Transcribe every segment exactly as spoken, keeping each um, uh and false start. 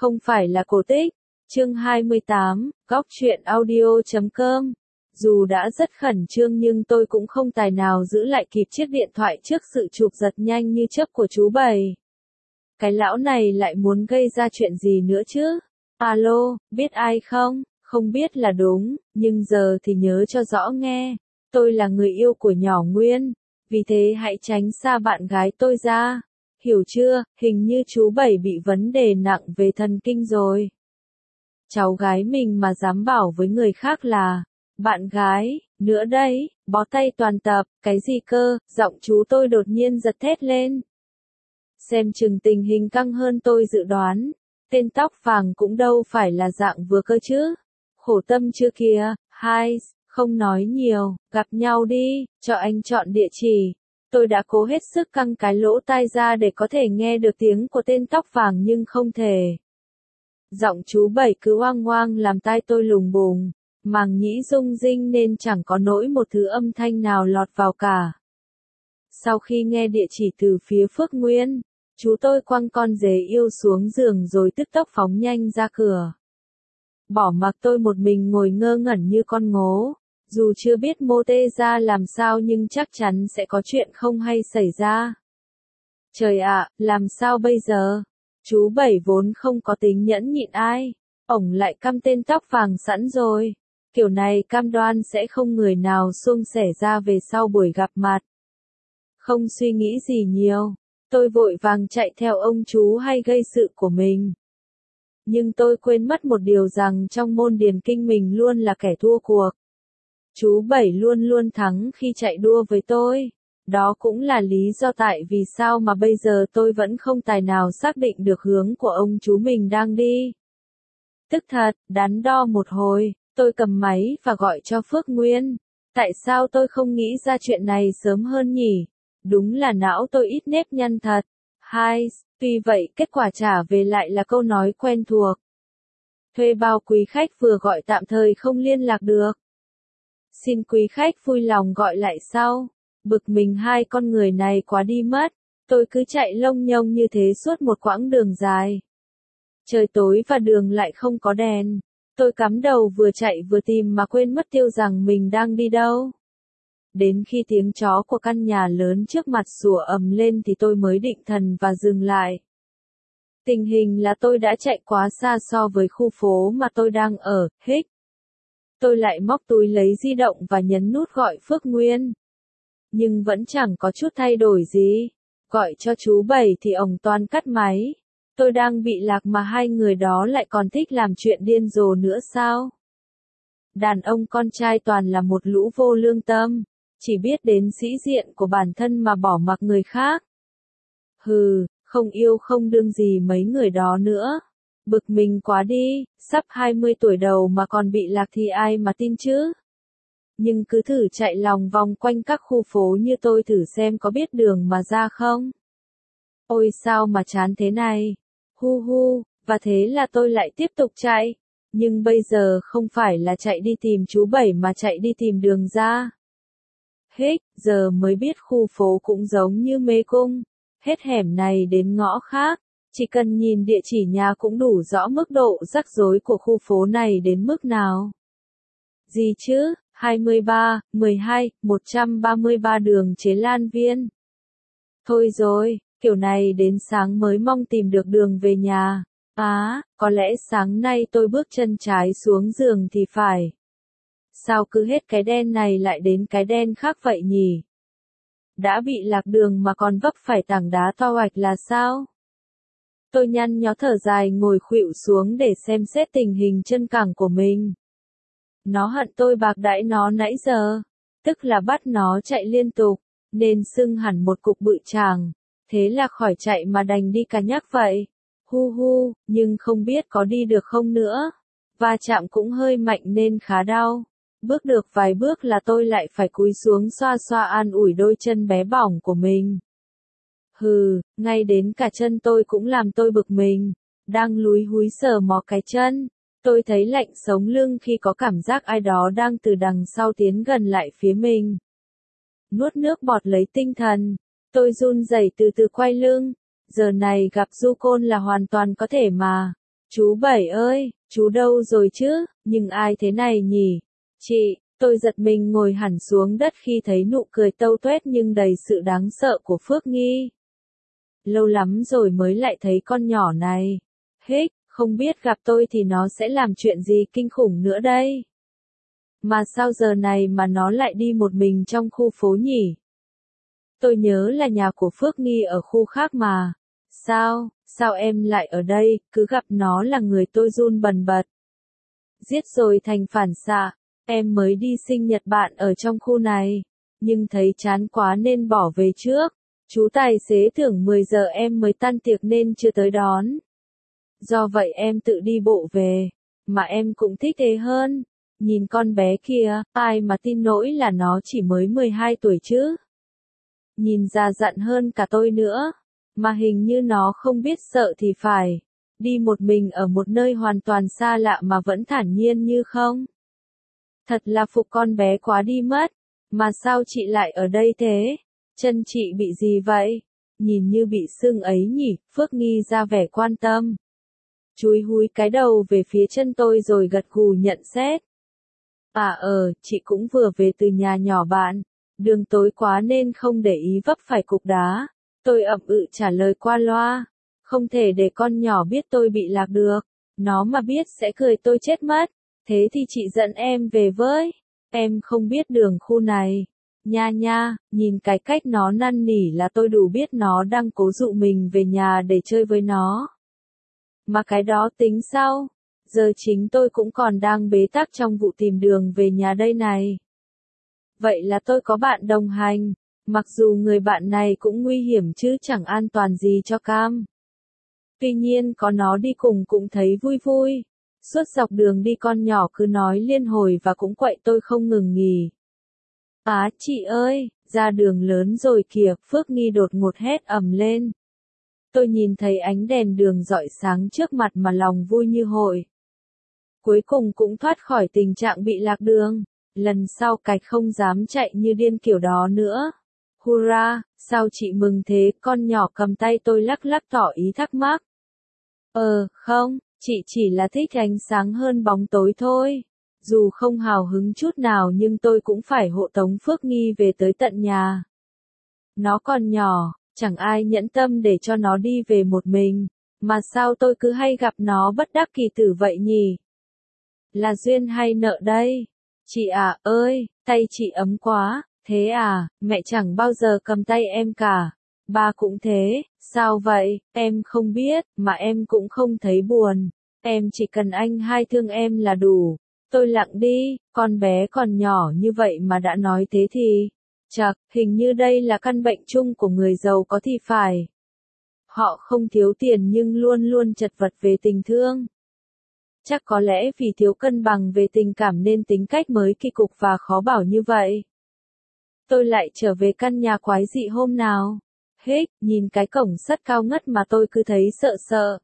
không phải là cổ tích. Chương hai mươi tám, góc truyện audio chấm com. Dù đã rất khẩn trương nhưng tôi cũng không tài nào giữ lại kịp chiếc điện thoại trước sự chụp giật nhanh như chớp của chú Bảy. Cái lão này lại muốn gây ra chuyện gì nữa chứ? Alo, biết ai không? Không biết là đúng, nhưng giờ thì nhớ cho rõ nghe. Tôi là người yêu của nhỏ Nguyên, vì thế hãy tránh xa bạn gái tôi ra. Hiểu chưa? Hình như chú Bảy bị vấn đề nặng về thần kinh rồi. Cháu gái mình mà dám bảo với người khác là bạn gái, nữa đây, bó tay toàn tập, cái gì cơ? Giọng chú tôi đột nhiên giật thét lên. Xem chừng tình hình căng hơn tôi dự đoán. Tên tóc vàng cũng đâu phải là dạng vừa cơ chứ. Khổ tâm chưa kìa, hai, không nói nhiều, gặp nhau đi, cho anh chọn địa chỉ. Tôi đã cố hết sức căng cái lỗ tai ra để có thể nghe được tiếng của tên tóc vàng nhưng không thể. Giọng chú Bảy cứ oang oang làm tai tôi lùng bùng, màng nhĩ rung rinh nên chẳng có nỗi một thứ âm thanh nào lọt vào cả. Sau khi nghe địa chỉ từ phía Phước Nguyên, chú tôi quăng con dế yêu xuống giường rồi tức tốc phóng nhanh ra cửa. Bỏ mặc tôi một mình ngồi ngơ ngẩn như con ngố, dù chưa biết mô tê ra làm sao nhưng chắc chắn sẽ có chuyện không hay xảy ra. Trời ạ, làm sao bây giờ? Chú Bảy vốn không có tính nhẫn nhịn ai, ổng lại căm tên tóc vàng sẵn rồi. Kiểu này cam đoan sẽ không người nào suông sẻ ra về sau buổi gặp mặt. Không suy nghĩ gì nhiều, tôi vội vàng chạy theo ông chú hay gây sự của mình. Nhưng tôi quên mất một điều rằng trong môn điền kinh mình luôn là kẻ thua cuộc. Chú Bảy luôn luôn thắng khi chạy đua với tôi. Đó cũng là lý do tại vì sao mà bây giờ tôi vẫn không tài nào xác định được hướng của ông chú mình đang đi. Tức thật, đắn đo một hồi, tôi cầm máy và gọi cho Phước Nguyên. Tại sao tôi không nghĩ ra chuyện này sớm hơn nhỉ? Đúng là não tôi ít nếp nhăn thật. Hai, tuy vậy kết quả trả về lại là câu nói quen thuộc. Thuê bao quý khách vừa gọi tạm thời không liên lạc được. Xin quý khách vui lòng gọi lại sau. Bực mình hai con người này quá đi mất. Tôi cứ chạy lông nhông như thế suốt một quãng đường dài. Trời tối và đường lại không có đèn. Tôi cắm đầu vừa chạy vừa tìm mà quên mất tiêu rằng mình đang đi đâu. Đến khi tiếng chó của căn nhà lớn trước mặt sủa ầm lên thì tôi mới định thần và dừng lại. Tình hình là tôi đã chạy quá xa so với khu phố mà tôi đang ở, hích. Tôi lại móc túi lấy di động và nhấn nút gọi Phước Nguyên. Nhưng vẫn chẳng có chút thay đổi gì. Gọi cho chú Bảy thì ổng toàn cắt máy. Tôi đang bị lạc mà hai người đó lại còn thích làm chuyện điên rồ nữa sao? Đàn ông con trai toàn là một lũ vô lương tâm. Chỉ biết đến sĩ diện của bản thân mà bỏ mặc người khác. Hừ, không yêu không đương gì mấy người đó nữa. Bực mình quá đi, sắp hai mươi tuổi đầu mà còn bị lạc thì ai mà tin chứ? Nhưng cứ thử chạy lòng vòng quanh các khu phố như tôi thử xem có biết đường mà ra không? Ôi sao mà chán thế này? Hu hu, và thế là tôi lại tiếp tục chạy. Nhưng bây giờ không phải là chạy đi tìm chú Bảy mà chạy đi tìm đường ra. Hích, giờ mới biết khu phố cũng giống như mê cung. Hết hẻm này đến ngõ khác. Chỉ cần nhìn địa chỉ nhà cũng đủ rõ mức độ rắc rối của khu phố này đến mức nào. Gì chứ? hai mươi ba, mười hai, một trăm ba mươi ba đường Chế Lan Viên. Thôi rồi, kiểu này đến sáng mới mong tìm được đường về nhà. Á, à, có lẽ sáng nay tôi bước chân trái xuống giường thì phải. Sao cứ hết cái đen này lại đến cái đen khác vậy nhỉ? Đã bị lạc đường mà còn vấp phải tảng đá to hoạch là sao? Tôi nhăn nhó thở dài ngồi khuỵu xuống để xem xét tình hình chân cẳng của mình. Nó hận tôi bạc đãi nó nãy giờ, tức là bắt nó chạy liên tục, nên sưng hẳn một cục bự chàng, thế là khỏi chạy mà đành đi cả nhắc vậy. Hu hu, nhưng không biết có đi được không nữa. Va chạm cũng hơi mạnh nên khá đau. Bước được vài bước là tôi lại phải cúi xuống xoa xoa an ủi đôi chân bé bỏng của mình. Hừ, ngay đến cả chân tôi cũng làm tôi bực mình. Đang lúi húi sờ mò cái chân. Tôi thấy lạnh sống lưng khi có cảm giác ai đó đang từ đằng sau tiến gần lại phía mình. Nuốt nước bọt lấy tinh thần. Tôi run rẩy từ từ quay lưng. Giờ này gặp du côn là hoàn toàn có thể mà. Chú Bảy ơi, chú đâu rồi chứ, nhưng ai thế này nhỉ? Chị, tôi giật mình ngồi hẳn xuống đất khi thấy nụ cười tâu tuét nhưng đầy sự đáng sợ của Phước Nghi. Lâu lắm rồi mới lại thấy con nhỏ này. Hích, không biết gặp tôi thì nó sẽ làm chuyện gì kinh khủng nữa đây. Mà sao giờ này mà nó lại đi một mình trong khu phố nhỉ? Tôi nhớ là nhà của Phước Nghi ở khu khác mà. Sao, sao em lại ở đây, cứ gặp nó là người tôi run bần bật. Giết rồi thành phản xạ, em mới đi sinh nhật bạn ở trong khu này, nhưng thấy chán quá nên bỏ về trước. Chú tài xế tưởng mười giờ em mới tan tiệc nên chưa tới đón. Do vậy em tự đi bộ về, mà em cũng thích thế hơn. Nhìn con bé kia, ai mà tin nổi là nó chỉ mới mười hai tuổi chứ. Nhìn già dặn hơn cả tôi nữa, mà hình như nó không biết sợ thì phải. Đi một mình ở một nơi hoàn toàn xa lạ mà vẫn thản nhiên như không. Thật là phục con bé quá đi mất, mà sao chị lại ở đây thế? Chân chị bị gì vậy? Nhìn như bị sưng ấy nhỉ, Phước Nghi ra vẻ quan tâm. Chúi húi cái đầu về phía chân tôi rồi gật gù nhận xét. À ờ, chị cũng vừa về từ nhà nhỏ bạn. Đường tối quá nên không để ý vấp phải cục đá. Tôi ậm ừ trả lời qua loa. Không thể để con nhỏ biết tôi bị lạc được. Nó mà biết sẽ cười tôi chết mất. Thế thì chị dẫn em về với. Em không biết đường khu này. Nha nha, nhìn cái cách nó năn nỉ là tôi đủ biết nó đang cố dụ mình về nhà để chơi với nó. Mà cái đó tính sau. Giờ chính tôi cũng còn đang bế tắc trong vụ tìm đường về nhà đây này. Vậy là tôi có bạn đồng hành. Mặc dù người bạn này cũng nguy hiểm chứ chẳng an toàn gì cho Cam. Tuy nhiên có nó đi cùng cũng thấy vui vui. Suốt dọc đường đi con nhỏ cứ nói liên hồi và cũng quậy tôi không ngừng nghỉ. Á chị ơi, ra đường lớn rồi kìa, Phước Nghi đột ngột hét ầm lên. Tôi nhìn thấy ánh đèn đường rọi sáng trước mặt mà lòng vui như hội. Cuối cùng cũng thoát khỏi tình trạng bị lạc đường. Lần sau cạch không dám chạy như điên kiểu đó nữa. Hurra, sao chị mừng thế? Con nhỏ cầm tay tôi lắc lắc tỏ ý thắc mắc. Ờ, không, chị chỉ là thích ánh sáng hơn bóng tối thôi. Dù không hào hứng chút nào nhưng tôi cũng phải hộ tống Phước Nghi về tới tận nhà. Nó còn nhỏ, chẳng ai nhẫn tâm để cho nó đi về một mình. Mà sao tôi cứ hay gặp nó bất đắc kỳ tử vậy nhỉ? Là duyên hay nợ đây? Chị à ơi, tay chị ấm quá. Thế à, mẹ chẳng bao giờ cầm tay em cả. Ba cũng thế, sao vậy, em không biết, mà em cũng không thấy buồn. Em chỉ cần anh hai thương em là đủ. Tôi lặng đi, con bé còn nhỏ như vậy mà đã nói thế thì. Chật, hình như đây là căn bệnh chung của người giàu có thì phải. Họ không thiếu tiền nhưng luôn luôn chật vật về tình thương. Chắc có lẽ vì thiếu cân bằng về tình cảm nên tính cách mới kỳ cục và khó bảo như vậy. Tôi lại trở về căn nhà quái dị hôm nào. Hích, nhìn cái cổng sắt cao ngất mà tôi cứ thấy sợ sợ.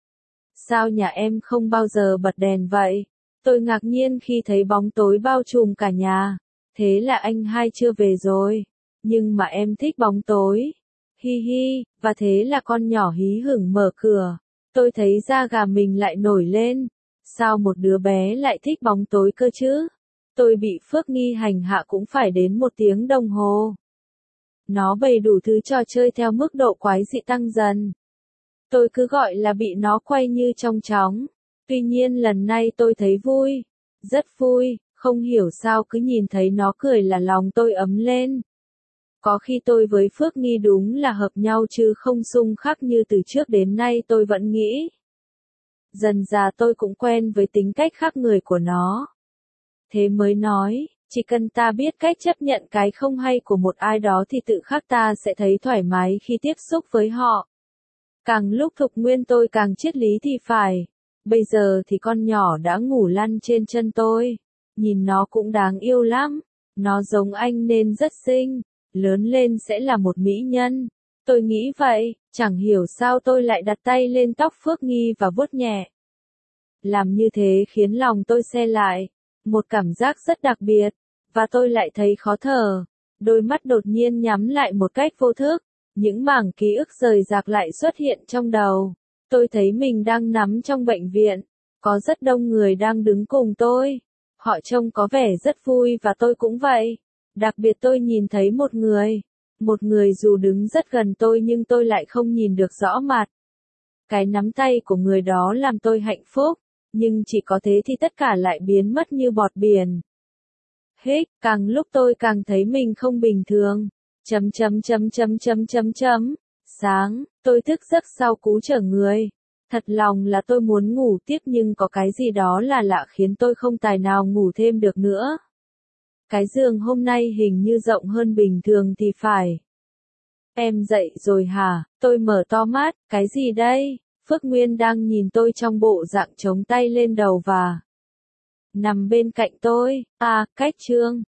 Sao nhà em không bao giờ bật đèn vậy? Tôi ngạc nhiên khi thấy bóng tối bao trùm cả nhà. Thế là anh hai chưa về rồi. Nhưng mà em thích bóng tối. Hi hi, và thế là con nhỏ hí hửng mở cửa. Tôi thấy da gà mình lại nổi lên. Sao một đứa bé lại thích bóng tối cơ chứ? Tôi bị Phước Nghi hành hạ cũng phải đến một tiếng đồng hồ. Nó bày đủ thứ trò chơi theo mức độ quái dị tăng dần. Tôi cứ gọi là bị nó quay như trong chóng. Tuy nhiên lần này tôi thấy vui. Rất vui, không hiểu sao cứ nhìn thấy nó cười là lòng tôi ấm lên. Có khi tôi với Phước Nghi đúng là hợp nhau chứ không xung khắc như từ trước đến nay tôi vẫn nghĩ. Dần dà tôi cũng quen với tính cách khác người của nó. Thế mới nói, chỉ cần ta biết cách chấp nhận cái không hay của một ai đó thì tự khắc ta sẽ thấy thoải mái khi tiếp xúc với họ. Càng lúc Thục Nguyên tôi càng triết lý thì phải. Bây giờ thì con nhỏ đã ngủ lăn trên chân tôi. Nhìn nó cũng đáng yêu lắm. Nó giống anh nên rất xinh. Lớn lên sẽ là một mỹ nhân. Tôi nghĩ vậy, chẳng hiểu sao tôi lại đặt tay lên tóc Phước Nghi và vuốt nhẹ. Làm như thế khiến lòng tôi se lại. Một cảm giác rất đặc biệt. Và tôi lại thấy khó thở. Đôi mắt đột nhiên nhắm lại một cách vô thức. Những mảng ký ức rời rạc lại xuất hiện trong đầu. Tôi thấy mình đang nằm trong bệnh viện. Có rất đông người đang đứng cùng tôi. Họ trông có vẻ rất vui và tôi cũng vậy. Đặc biệt tôi nhìn thấy một người. Một người dù đứng rất gần tôi nhưng tôi lại không nhìn được rõ mặt. Cái nắm tay của người đó làm tôi hạnh phúc. Nhưng chỉ có thế thì tất cả lại biến mất như bọt biển. Hích, càng lúc tôi càng thấy mình không bình thường. Chấm chấm chấm chấm chấm chấm chấm. Sáng, tôi thức giấc sau cú trở người. Thật lòng là tôi muốn ngủ tiếp nhưng có cái gì đó là lạ khiến tôi không tài nào ngủ thêm được nữa. Cái giường hôm nay hình như rộng hơn bình thường thì phải. Em dậy rồi hả? Tôi mở to mắt, cái gì đây? Phước Nguyên đang nhìn tôi trong bộ dạng chống tay lên đầu và nằm bên cạnh tôi. À, cách Trương.